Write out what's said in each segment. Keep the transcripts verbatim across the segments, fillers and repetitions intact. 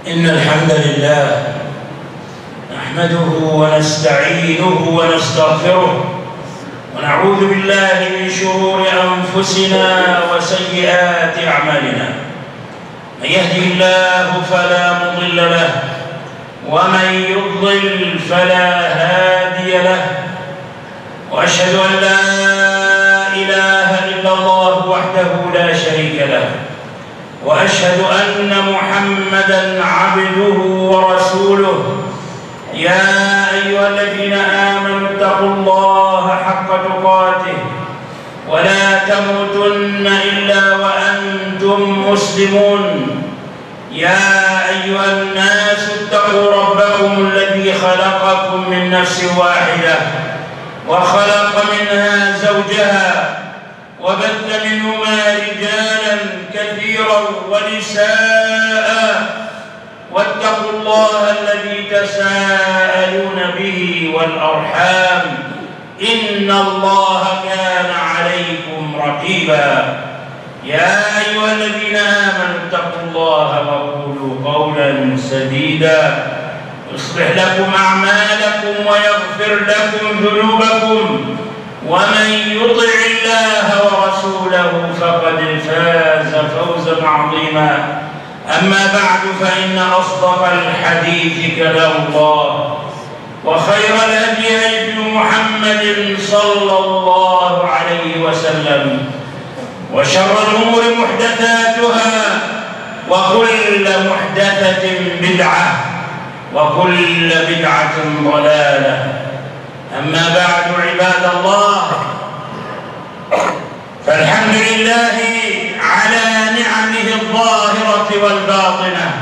إن الحمد لله نحمده ونستعينه ونستغفره ونعوذ بالله من شرور أنفسنا وسيئات أعمالنا. من يهده الله فلا مضل له ومن يضلل فلا هادي له، وأشهد أن لا إله إلا الله وحده لا شريك له، وأشهد أن محمدًا عبده ورسوله. يا أيها الذين آمنوا اتقوا الله حق تقاته ولا تموتن إلا وأنتم مسلمون. يا أيها الناس اتقوا ربكم الذي خلقكم من نفس واحدة وخلق منها زوجها وبث منهما رجالا كثيرا ونساء، واتقوا الله الذي تساءلون به والأرحام إن الله كان عليكم رقيبا. يا أيها الذين آمنوا اتقوا الله وقولوا قولا سديدا يصلح لكم أعمالكم ويغفر لكم ذنوبكم، ومن يطع الله ورسوله فقد فاز فوزا عظيما. أما بعد، فإن أصدق الحديث كلام الله، وخير الهدي هدي محمد صلى الله عليه وسلم، وشر الأمور محدثاتها، وكل محدثة بدعة، وكل بدعة ضلالة. أما بعد، عباد الله، فالحمد لله على نعمه الظاهرة والباطنة.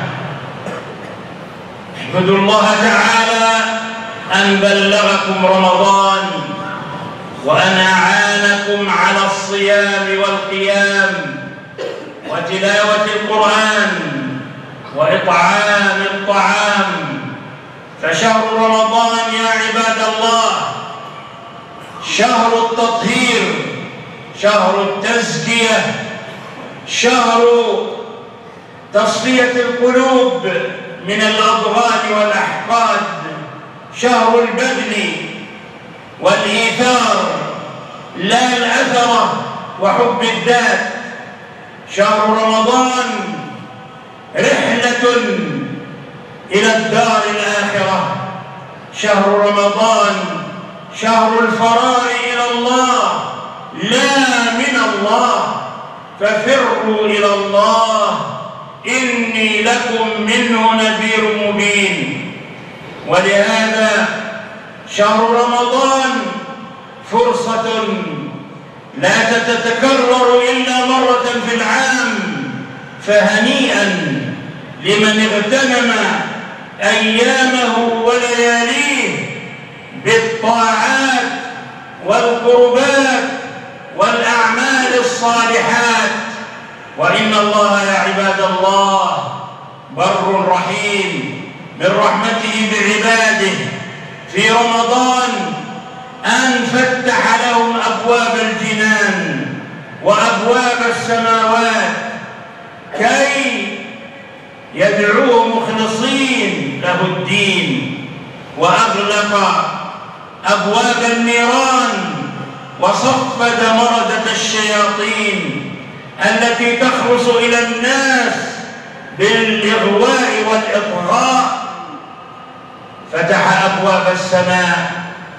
احمدوا الله تعالى أن بلغكم رمضان، وأن أعانكم على الصيام والقيام وتلاوة القرآن وإطعام الطعام. فشهر رمضان يا عباد الله شهر التطهير، شهر التزكية، شهر تصفية القلوب من الأضغان والأحقاد، شهر البذل والإيثار لا الأثرة وحب الذات. شهر رمضان رحلة إلى الدار الآخرة. شهر رمضان شهر الفرار إلى الله لا من الله، ففروا إلى الله إني لكم منه نذير مبين. ولهذا شهر رمضان فرصة لا تتكرر إلا مرة في العام، فهنيئا لمن اغتنم أيامه ولياليه بالطاعات والقربات والأعمال الصالحات. وإن الله يا عباد الله بر رحيم من رحمته بعباده في رمضان أن فتح لهم أبواب الجنان وأبواب السماوات كي يدعوه مخلصين له الدين، وأغلق أبواب النيران وصفد مردة الشياطين التي تخرس إلى الناس بالإغواء والإطغاء. فتح أبواب السماء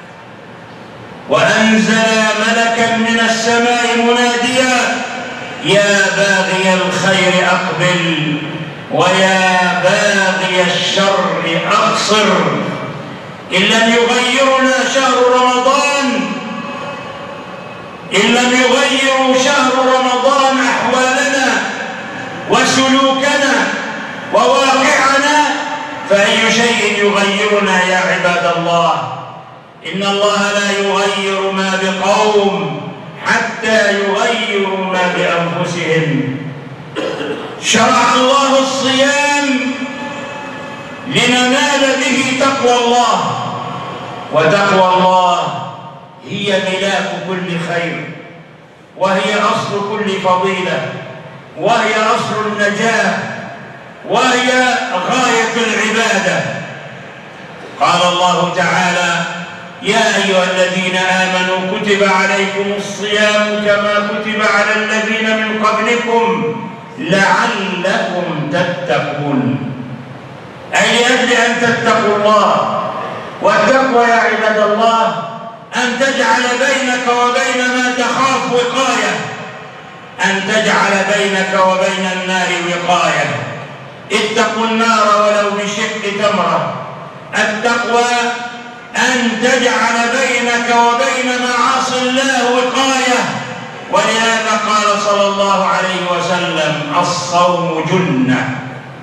وأنزل ملكا من السماء مناديا: يا باغي الخير أقبل، ويا باغي الشر أقصر. إن لم يغيرنا شهر رمضان، إن لم يغيروا شهر رمضان أحوالنا وسلوكنا وواقعنا، فأي شيء يغيرنا يا عباد الله؟ إن الله لا يغير ما بقوم حتى يغيروا ما بأنفسهم. شرع الله الصيام لننال به تقوى الله، وتقوى الله هي ملاك كل خير، وهي أصل كل فضيلة، وهي أصل النجاة، وهي غاية غاية العبادة. قال الله تعالى: يا أيها الذين آمنوا كتب عليكم الصيام كما كتب على الذين من قبلكم لعلكم تتقون، أي لأجل أن تتقوا الله. والتقوى يا عباد الله أن تجعل بينك وبين ما تخاف وقاية، أن تجعل بينك وبين النار وقاية. اتقوا النار ولو بشق تمرة. التقوى أن تجعل بينك وبين معاصي الله وقاية. ولهذا قال صلى الله عليه وسلم: الصوم جنة.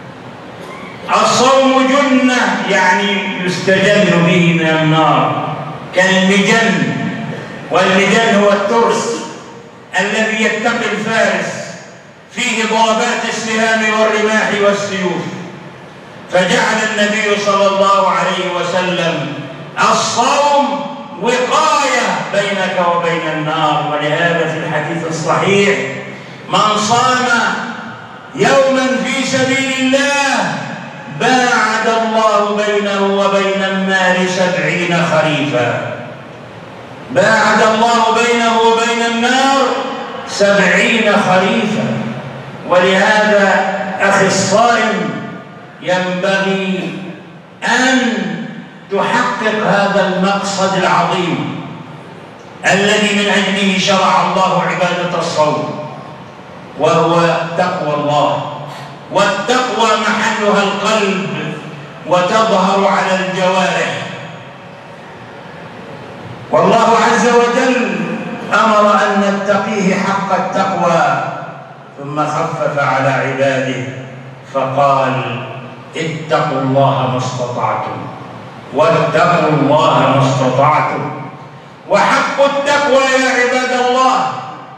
الصوم جنة يعني يستجن به من النار كالمجن، والمجن هو الترس الذي يتقي الفارس، فيه ضربات السهام والرماح والسيوف. فجعل النبي صلى الله عليه وسلم الصوم وقاية بينك وبين النار. ولهذا في الحديث الصحيح: من صام يوما في سبيل الله باعد الله بينه وبين النار سبعين خريفا. باعد الله بينه وبين النار سبعين خريفا. ولهذا أخي الصائم ينبغي أن تحقق هذا المقصد العظيم الذي من أجله شرع الله عبادة الصوم، وهو تقوى الله. والتقوى محلها القلب وتظهر على الجوارح. والله عز وجل أمر أن نتقيه حق التقوى، ثم خفف على عباده فقال: اتقوا الله ما استطعتم واتقوا الله ما استطعتم. وحق التقوى يا عباد الله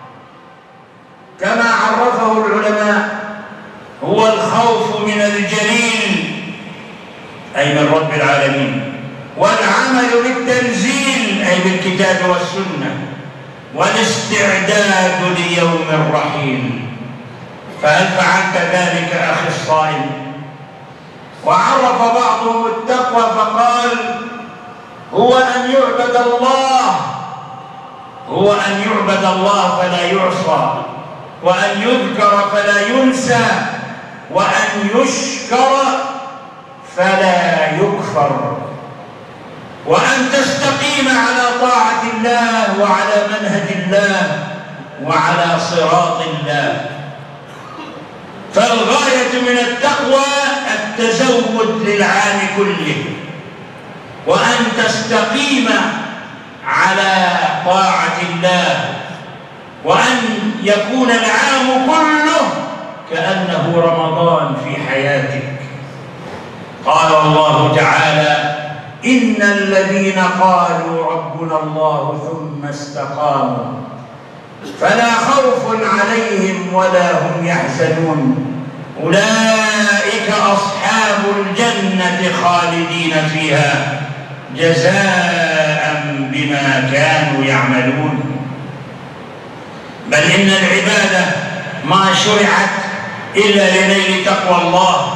كما عرفه العلماء هو الخوف من الجليل أي من رب العالمين، والعمل بالتنزيل أي بالكتاب والسنة، والاستعداد ليوم الرحيل. فهل فعلت ذلك أخي الصائم؟ وعرف بعضهم التقوى فقال: هو أن يعبد الله هو أن يعبد الله فلا يعصى، وأن يذكر فلا ينسى، وأن يشكر فلا يكفر، وأن تستقيم على طاعة الله وعلى منهج الله وعلى صراط الله. فالغاية من التقوى التزود للعام كله، وأن تستقيم على طاعة الله، وأن يكون العام كله كأنه رمضان في حياتك. قال الله تعالى: إن الذين قالوا ربنا الله ثم استقاموا فلا خوف عليهم ولا هم يحزنون أولئك أصحاب الجنة خالدين فيها جزاء بما كانوا يعملون. بل إن العبادة ما شرعت إلا لنيل تقوى الله.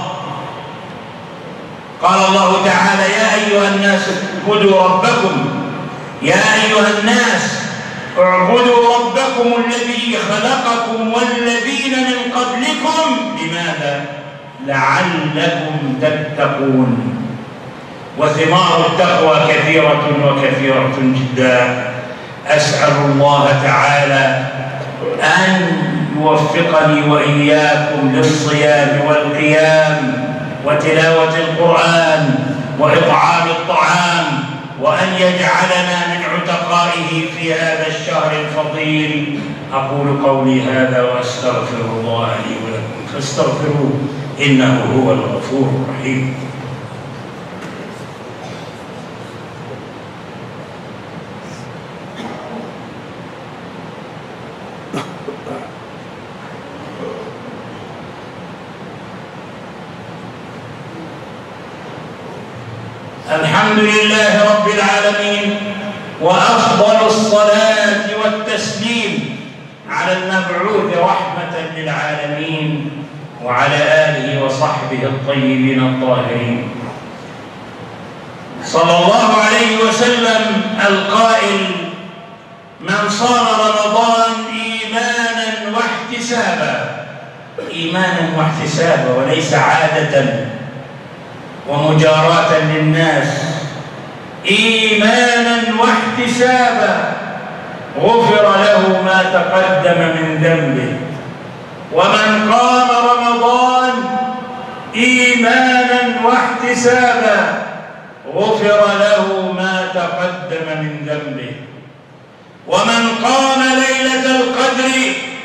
قال الله تعالى: يا أيها الناس اعبدوا ربكم يا أيها الناس اعبدوا ربكم الذي خلقكم والذين من قبلكم لماذا؟ لعلكم تتقون. وثمار التقوى كثيرة وكثيرة جدا. أسأل الله تعالى أن يوفقني وإياكم للصيام والقيام وتلاوة القرآن وإطعام الطعام، وأن يجعلنا من عتقائه في هذا الشهر الفضيل. أقول قولي هذا وأستغفر الله لي ولكم فاستغفروه إنه هو الغفور الرحيم. الحمد لله رب العالمين، وأفضل الصلاة والتسليم على المبعوث رحمة للعالمين وعلى آله وصحبه الطيبين الطاهرين. صلى الله عليه وسلم القائل: من صام رمضان إيمانا واحتسابا، إيمانا واحتسابا وليس عادة ومجاراة للناس، إيمانا واحتسابا غفر له ما تقدم من ذنبه. ومن قام رمضان إيمانا واحتسابا غفر له ما تقدم من ذنبه. ومن قام ليلة القدر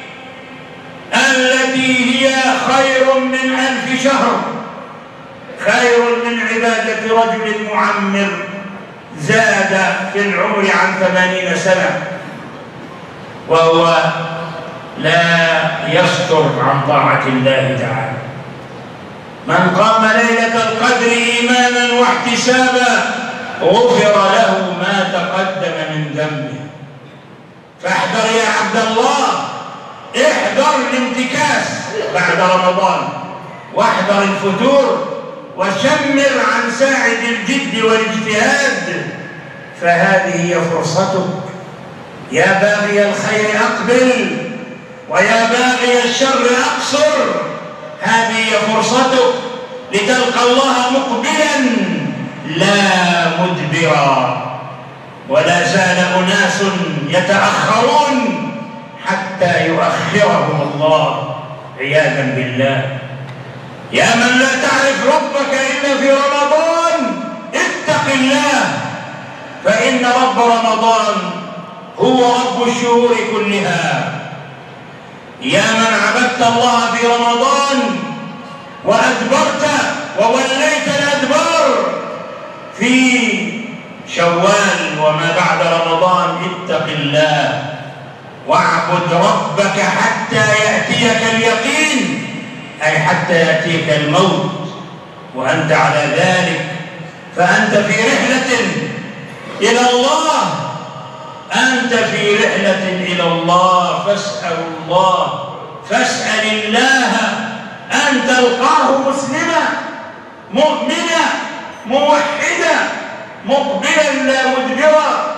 التي هي خير من ألف شهر، خير من عبادة رجل معمر زاد في العمر عن ثمانين سنة وهو لا يستر عن طاعة الله تعالى. من قام ليلة القدر إيمانا واحتسابا غفر له ما تقدم من ذنبه. فاحذر يا عبد الله، احذر الانتكاس بعد رمضان، واحذر الفتور، وشمر عن ساعد الجد والاجتهاد، فهذه هي فرصتك. يا باغي الخير أقبل، ويا باغي الشر أقصر. هذه هي فرصتك لتلقى الله مقبلا لا مدبرا. ولا زال أناس يتأخرون حتى يؤخرهم الله عياذا بالله. يا من لا تعرف ربك إلا في رمضان، اتق الله، فإن رب رمضان هو رب الشهور كلها. يا من عبدت الله في رمضان وأدبرت ووليت الأدبار في شوال وما بعد رمضان، اتق الله واعبد ربك حتى يأتيك اليقين، أي حتى يأتيك الموت وأنت على ذلك. فأنت في رحلة إلى الله، أنت في رحلة إلى الله، فاسأل الله، فاسأل الله أن تلقاه مسلما مؤمنا موحدا مقبلا لا مدبرا.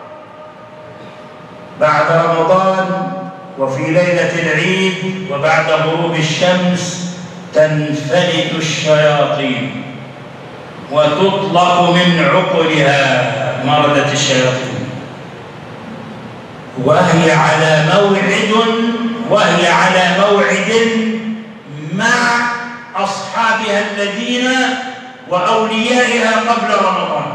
بعد رمضان وفي ليلة العيد وبعد غروب الشمس تنفلت الشياطين وتطلق من عقلها مردة الشياطين، وهي على موعد وهي على موعد مع أصحابها الذين وأوليائها قبل رمضان.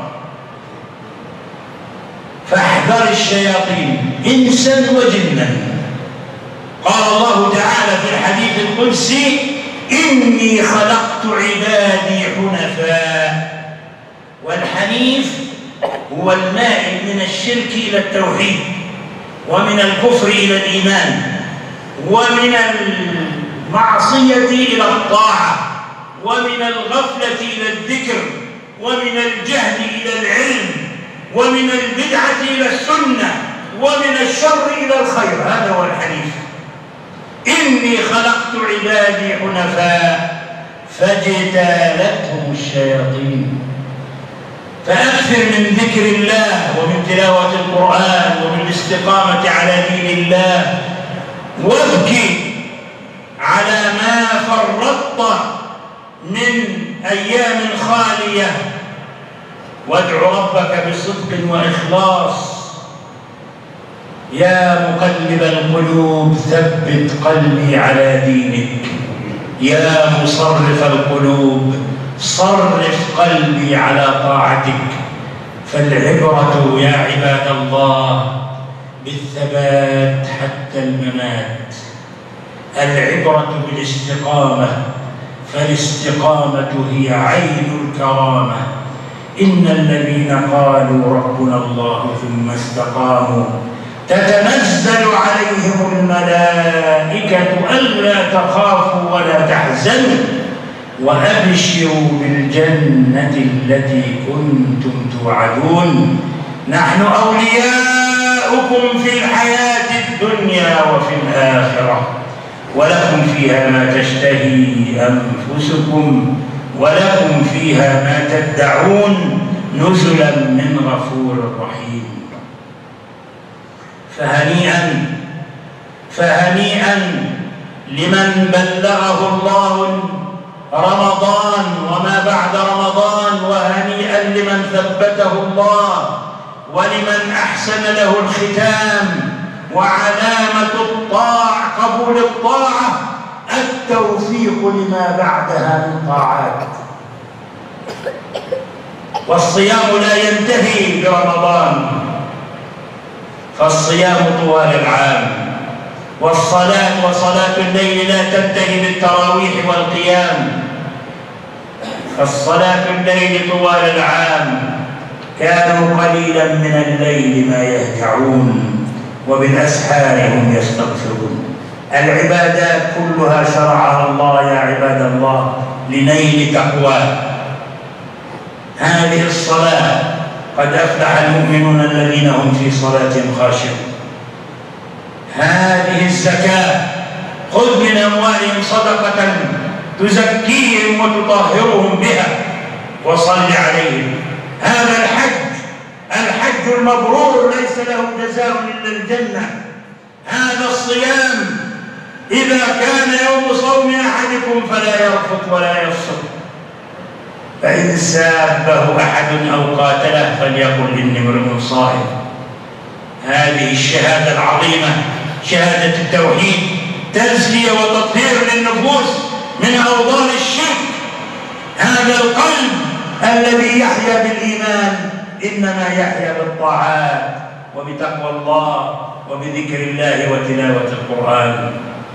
فاحذر الشياطين إنسا وجنا. قال الله تعالى في الحديث القدسي: إني خلقت عبادي حنفاء. والحنيف هو المائل من الشرك إلى التوحيد، ومن الكفر إلى الإيمان، ومن المعصية إلى الطاعة، ومن الغفلة إلى الذكر، ومن الجهل إلى العلم، ومن البدعة إلى السنة، ومن الشر إلى الخير. هذا هو الحنيف. إني خلقت عبادي حنفاء فاجتالتهم الشياطين. فأكثر من ذكر الله ومن تلاوة القرآن ومن الاستقامة على دين الله، وابكي على ما فرطت من أيام خالية، وادع ربك بصدق وإخلاص. يا مقلب القلوب ثبت قلبي على دينك، يا مصرف القلوب صرف قلبي على طاعتك. فالعبرة يا عباد الله بالثبات حتى الممات، العبرة بالاستقامة، فالاستقامة هي عين الكرامة. إن الذين قالوا ربنا الله ثم استقاموا تتنزل عليهم الملائكة ألا تخافوا ولا تحزنوا وأبشروا بالجنة التي كنتم توعدون. نحن أولياؤكم في الحياة الدنيا وفي الآخرة، ولكم فيها ما تشتهي أنفسكم ولكم فيها ما تدعون نزلا من غفور رحيم. فهنيئا فهنيئا لمن بلغه الله رمضان وما بعد رمضان، وهنيئا لمن ثبته الله ولمن أحسن له الختام. وعلامة الطاعة قبول الطاعة التوفيق لما بعدها من طاعات. والصيام لا ينتهي برمضان، فالصيام طوال العام، والصلاة وصلاة الليل لا تنتهي بالتراويح والقيام، فالصلاة الليل طوال العام. كانوا قليلا من الليل ما يهجعون وبالأسحار هم يستغفرون. العبادات كلها شرعها الله يا عباد الله لنيل تقواه. هذه الصلاة قد أفلح المؤمنون الذين هم في صلاتهم خاشعون. هذه الزكاة خذ من أموالهم صدقة تزكيهم وتطهرهم بها وصل عليهم. هذا الحج الحج المبرور ليس له جزاء إلا الجنة. هذا الصيام إذا كان يوم صوم أحدكم فلا يرفث ولا يفسق، فإن سابه أحد أو قاتله فليقل إني امرؤ صائم. هذه الشهادة العظيمة شهادة التوحيد تزكية وتطهير للنفوس من أوضار الشرك. هذا القلب الذي يحيا بالإيمان إنما يحيا بالطاعات وبتقوى الله وبذكر الله وتلاوة القرآن.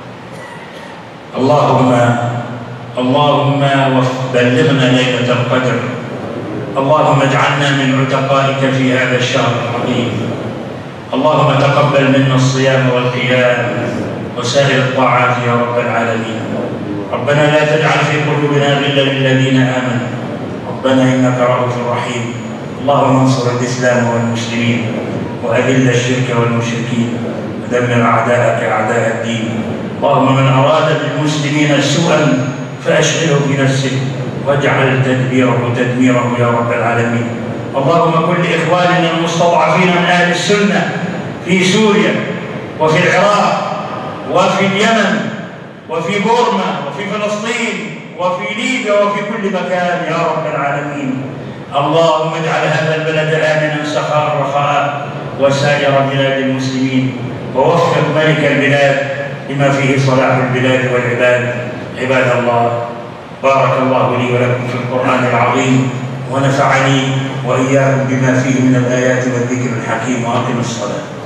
اللهم اللهم بلغنا ليلة القدر. اللهم اجعلنا من عتقائك في هذا الشهر العظيم. اللهم تقبل منا الصيام والقيام وسائر الطاعات يا رب العالمين. ربنا لا تجعل في قلوبنا غلا للذين آمنوا ربنا إنك رؤوف رحيم. اللهم انصر الإسلام والمسلمين وأذل الشرك والمشركين ودمر أعداءك أعداء الدين. اللهم من أراد بالمسلمين سوءا فأشغله بنفسه واجعل تدبيره تدميره يا رب العالمين. اللهم كن لإخواننا المستضعفين من أهل السنة في سوريا وفي العراق وفي اليمن وفي بورما وفي فلسطين وفي ليبيا وفي كل مكان يا رب العالمين. اللهم اجعل هذا البلد آمنا سخاء رخاء وسائر بلاد المسلمين، ووفق ملك البلاد لما فيه صلاح البلاد والعباد. عباد الله، بارك الله لي ولكم في القرآن العظيم ونفعني وإياكم بما فيه من الآيات والذكر الحكيم. وأقم الصلاة.